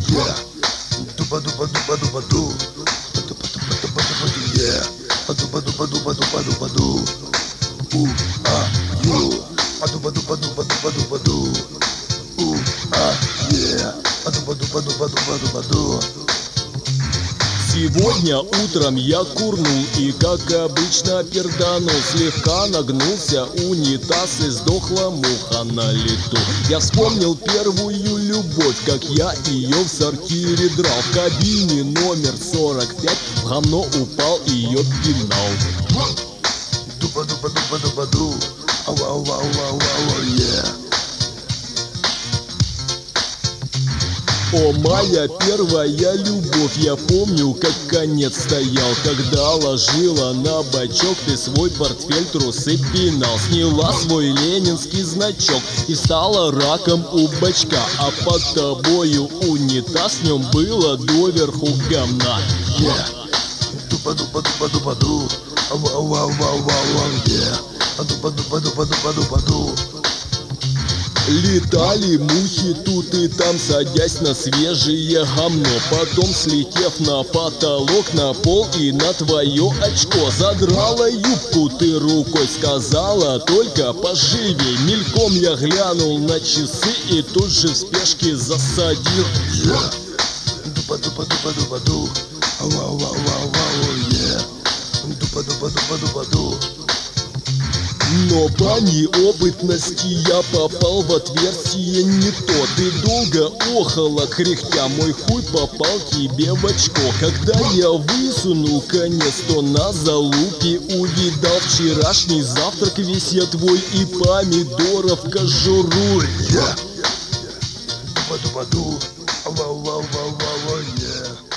yeah. Дуба дуба дуба дуба ду. Yeah. Дуба дуба дуба дуба дуба ду. You. Дуба дуба дуба дуба дуба ду. Yeah. Дуба дуба дуба дуба дуба ду. Сегодня утром я курнул и, как обычно, перданул. Слегка нагнулся унитаз и сдохла муха на лету. Я вспомнил первую любовь, как я ее в сортире драл. В кабине номер 45 в говно упал, ее пинал. Дуба дуба дуба дуба ду. Ау ау ау ау ау, yeah. О, моя первая любовь, я помню, как конец стоял, когда ложила на бачок ты свой портфель, трусы пинал. Сняла свой ленинский значок и стала раком у бачка, а под тобою унитаз, в нем было доверху говна. Yeah. Дуба дуба дуба дуба ду. Ау ау ау ау ау, yeah. Дуба дуба дуба дуба дуба ду. Летали мухи тут и там, садясь на свежее гомно. Потом, слетев на потолок, на пол и на твое очко. Задрала юбку ты рукой, сказала: только поживей. Мельком я глянул на часы и тут же в спешке засадил. Yeah. Дуба дуба дуба дуба ду. Ау ау ау ау ау, yeah. Дуба дуба дуба дуба ду. Но по неопытности я попал в отверстие не то. Ты долго охала, кряхтя, мой хуй попал тебе в очко. Когда я высунул конец, то на залупе увидал вчерашний завтрак весь я твой и помидоров кожуру. Yeah. Дуба дуба ду. Ау ау ау ау ау, yeah.